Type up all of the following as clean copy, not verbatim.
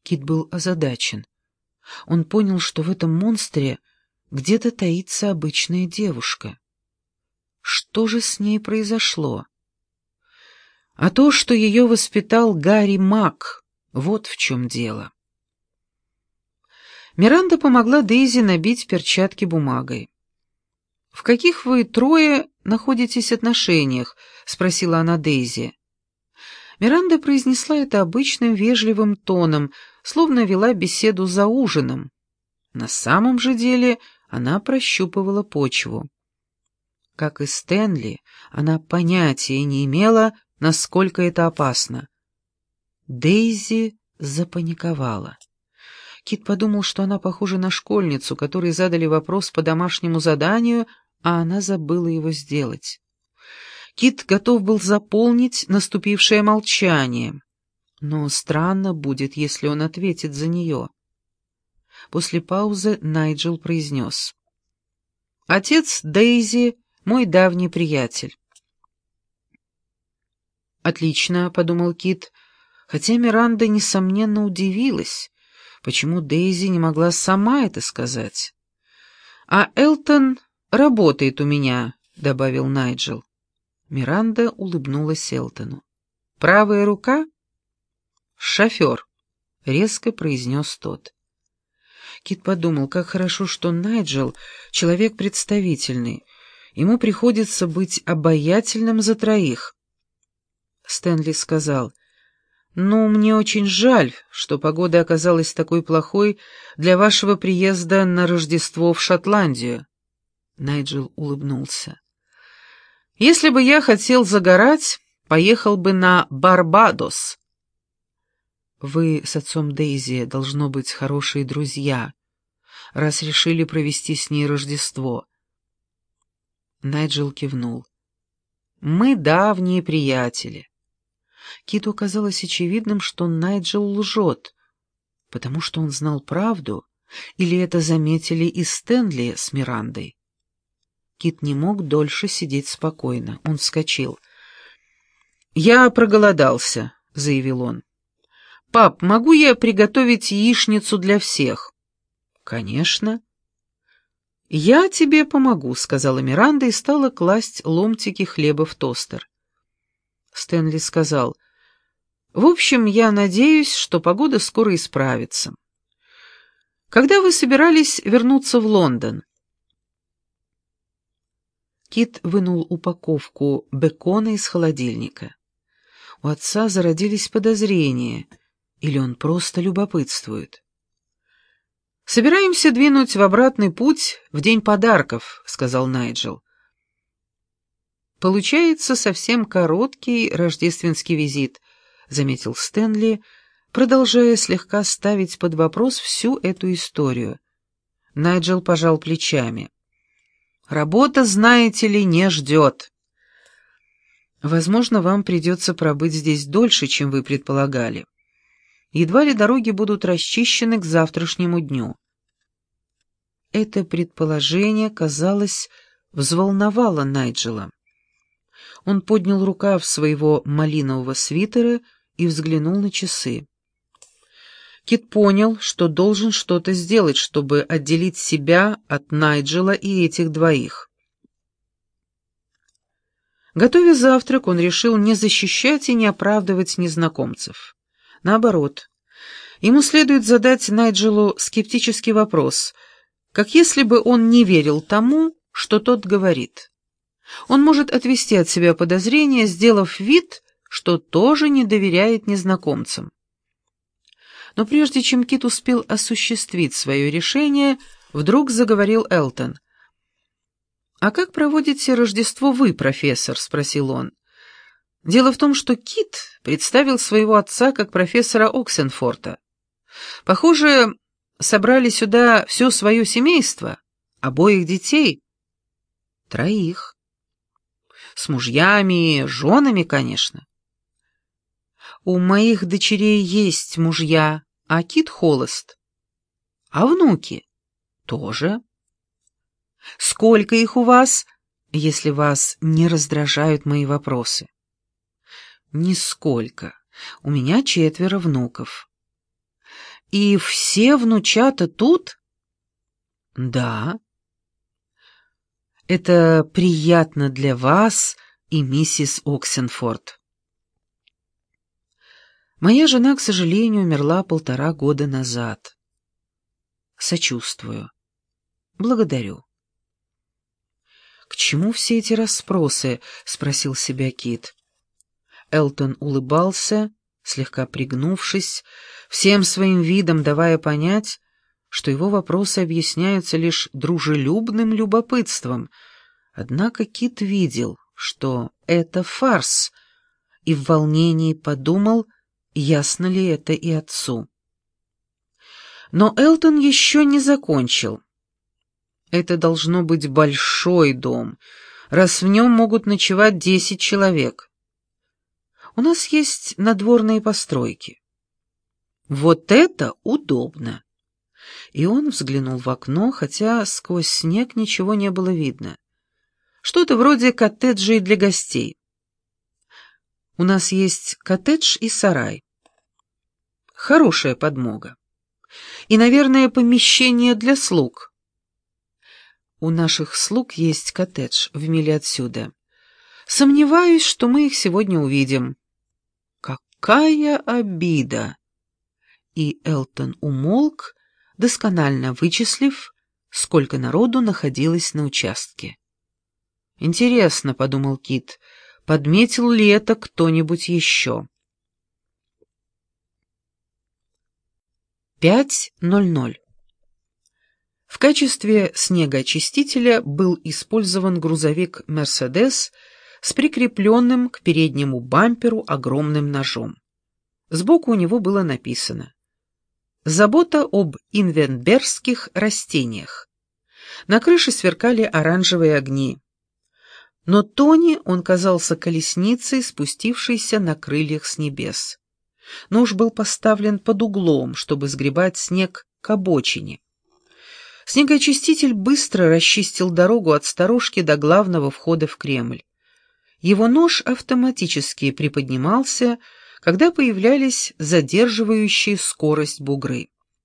Кит был озадачен. Он понял, что в этом монстре где-то таится обычная девушка. Что же с ней произошло? А то, что ее воспитал Гарри Мак, вот в чем дело. Миранда помогла Дейзи набить перчатки бумагой. «В каких вы трое находитесь отношениях?» — спросила она Дейзи. Миранда произнесла это обычным вежливым тоном, словно вела беседу за ужином. На самом же деле она прощупывала почву. Как и Стэнли, она понятия не имела, насколько это опасно. Дейзи запаниковала. Кит подумал, что она похожа на школьницу, которой задали вопрос по домашнему заданию, а она забыла его сделать. Кит готов был заполнить наступившее молчание, но странно будет, если он ответит за нее. После паузы Найджел произнес: «Отец Дейзи — мой давний приятель». «Отлично», — подумал Кит, хотя Миранда, несомненно, удивилась, почему Дейзи не могла сама это сказать. «А Элтон работает у меня», — добавил Найджел. Миранда улыбнулась Элтону. «Правая рука?» «Шофер», — резко произнес тот. Кит подумал, как хорошо, что Найджел — человек представительный. Ему приходится быть обаятельным за троих. Стэнли сказал: «Ну, мне очень жаль, что погода оказалась такой плохой для вашего приезда на Рождество в Шотландию». Найджел улыбнулся. «Если бы я хотел загорать, поехал бы на Барбадос». «Вы с отцом Дейзи, должно быть, хорошие друзья, раз решили провести с ней Рождество». Найджел кивнул. «Мы давние приятели». Киту казалось очевидным, что Найджел лжет, потому что он знал правду, или это заметили и Стэнли с Мирандой. Кит не мог дольше сидеть спокойно. Он вскочил. «Я проголодался», — заявил он. «Пап, могу я приготовить яичницу для всех?» «Конечно». «Я тебе помогу», — сказала Миранда и стала класть ломтики хлеба в тостер. Стэнли сказал: «В общем, я надеюсь, что погода скоро исправится. Когда вы собирались вернуться в Лондон?» Кит вынул упаковку бекона из холодильника. У отца зародились подозрения, или он просто любопытствует. «Собираемся двинуть в обратный путь в день подарков», — сказал Найджел. «Получается совсем короткий рождественский визит», — заметил Стэнли, продолжая слегка ставить под вопрос всю эту историю. Найджел пожал плечами. «Работа, знаете ли, не ждет». «Возможно, вам придется пробыть здесь дольше, чем вы предполагали. Едва ли дороги будут расчищены к завтрашнему дню». Это предположение, казалось, взволновало Найджела. Он поднял рукав своего малинового свитера и взглянул на часы. Кит понял, что должен что-то сделать, чтобы отделить себя от Найджела и этих двоих. Готовя завтрак, он решил не защищать и не оправдывать незнакомцев. Наоборот, ему следует задать Найджелу скептический вопрос, как если бы он не верил тому, что тот говорит. Он может отвести от себя подозрения, сделав вид, что тоже не доверяет незнакомцам. Но прежде чем Кит успел осуществить свое решение, вдруг заговорил Элтон. «А как проводите Рождество вы, профессор?» — спросил он. Дело в том, что Кит представил своего отца как профессора Оксенфорта. Похоже, собрали сюда все свое семейство, обоих детей. 3. С мужьями, женами, конечно. У моих дочерей есть мужья, а Кит холост. А внуки? Тоже. Сколько их у вас, если вас не раздражают мои вопросы? Нисколько. У меня 4 внуков. И все внучата тут? Да. Это приятно для вас и миссис Оксенфорд. Моя жена, к сожалению, умерла 1,5 года назад. Сочувствую. Благодарю. «К чему все эти расспросы?» — спросил себя Кит. Элтон улыбался, слегка пригнувшись, всем своим видом давая понять, что его вопросы объясняются лишь дружелюбным любопытством. Однако Кит видел, что это фарс, и в волнении подумал, ясно ли это и отцу. Но Элтон еще не закончил. Это должно быть большой дом, раз в нем могут ночевать 10 человек. У нас есть надворные постройки. Вот это удобно. И он взглянул в окно, хотя сквозь снег ничего не было видно. Что-то вроде коттеджей для гостей. У нас есть коттедж и сарай. Хорошая подмога. И, наверное, помещение для слуг. У наших слуг есть коттедж в миле отсюда. Сомневаюсь, что мы их сегодня увидим. Какая обида! И Элтон умолк, досконально вычислив, сколько народу находилось на участке. «Интересно», — подумал Кит, — «подметил ли это кто-нибудь еще?» 5:00. В качестве снегоочистителя был использован грузовик «Мерседес» с прикрепленным к переднему бамперу огромным ножом. Сбоку у него было написано «Забота об инвенбергских растениях». На крыше сверкали оранжевые огни. Но Тони он казался колесницей, спустившейся на крыльях с небес. Нож был поставлен под углом, чтобы сгребать снег к обочине. Снегоочиститель быстро расчистил дорогу от сторожки до главного входа в Кремль. Его нож автоматически приподнимался, когда появлялись задерживающие скорость бугры.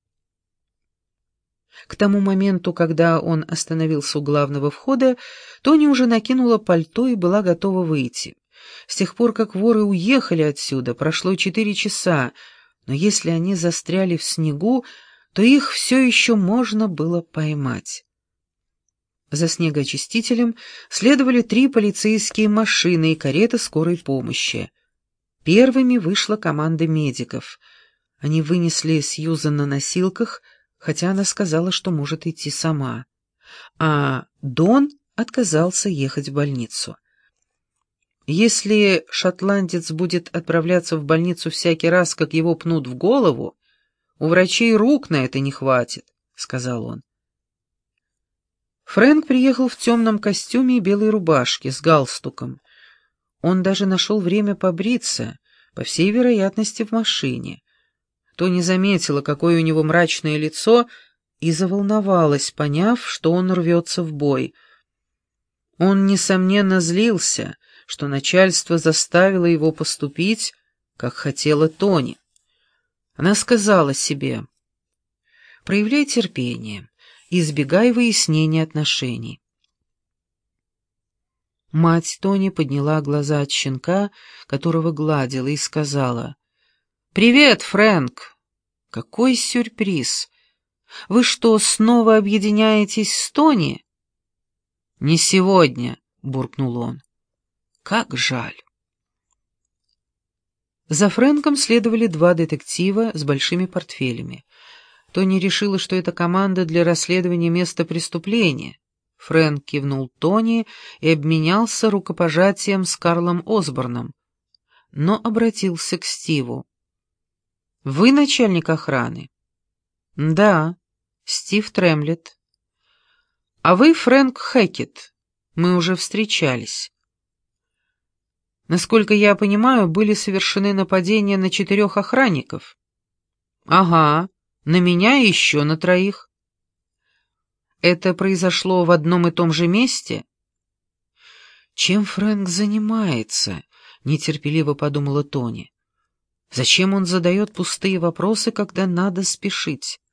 К тому моменту, когда он остановился у главного входа, Тони уже накинула пальто и была готова выйти. С тех пор, как воры уехали отсюда, прошло 4 часа, но если они застряли в снегу, то их все еще можно было поймать. За снегоочистителем следовали 3 полицейские машины и карета скорой помощи. Первыми вышла команда медиков. Они вынесли Сьюзан на носилках, хотя она сказала, что может идти сама. А Дон отказался ехать в больницу. «Если шотландец будет отправляться в больницу всякий раз, как его пнут в голову, у врачей рук на это не хватит», — сказал он. Фрэнк приехал в темном костюме и белой рубашке с галстуком. Он даже нашел время побриться, по всей вероятности, в машине. Тони заметила, какое у него мрачное лицо, и заволновалась, поняв, что он рвется в бой. Он, несомненно, злился, что начальство заставило его поступить, как хотела Тони. Она сказала себе: «Проявляй терпение, избегай выяснения отношений». Мать Тони подняла глаза от щенка, которого гладила, и сказала: «Привет, Фрэнк! Какой сюрприз! Вы что, снова объединяетесь с Тони?» «Не сегодня», — буркнул он. «Как жаль». За Фрэнком следовали 2 детектива с большими портфелями. Тони решила, что это команда для расследования места преступления. Фрэнк кивнул Тони и обменялся рукопожатием с Карлом Осборном, но обратился к Стиву. «Вы начальник охраны?» «Да, Стив Тремлет». «А вы Фрэнк Хэкет. Мы уже встречались». «Насколько я понимаю, были совершены нападения на 4 охранников?» «Ага, на меня и еще на 3. Это произошло в одном и том же месте?» «Чем Фрэнк занимается?» — нетерпеливо подумала Тони. Зачем он задает пустые вопросы, когда надо спешить?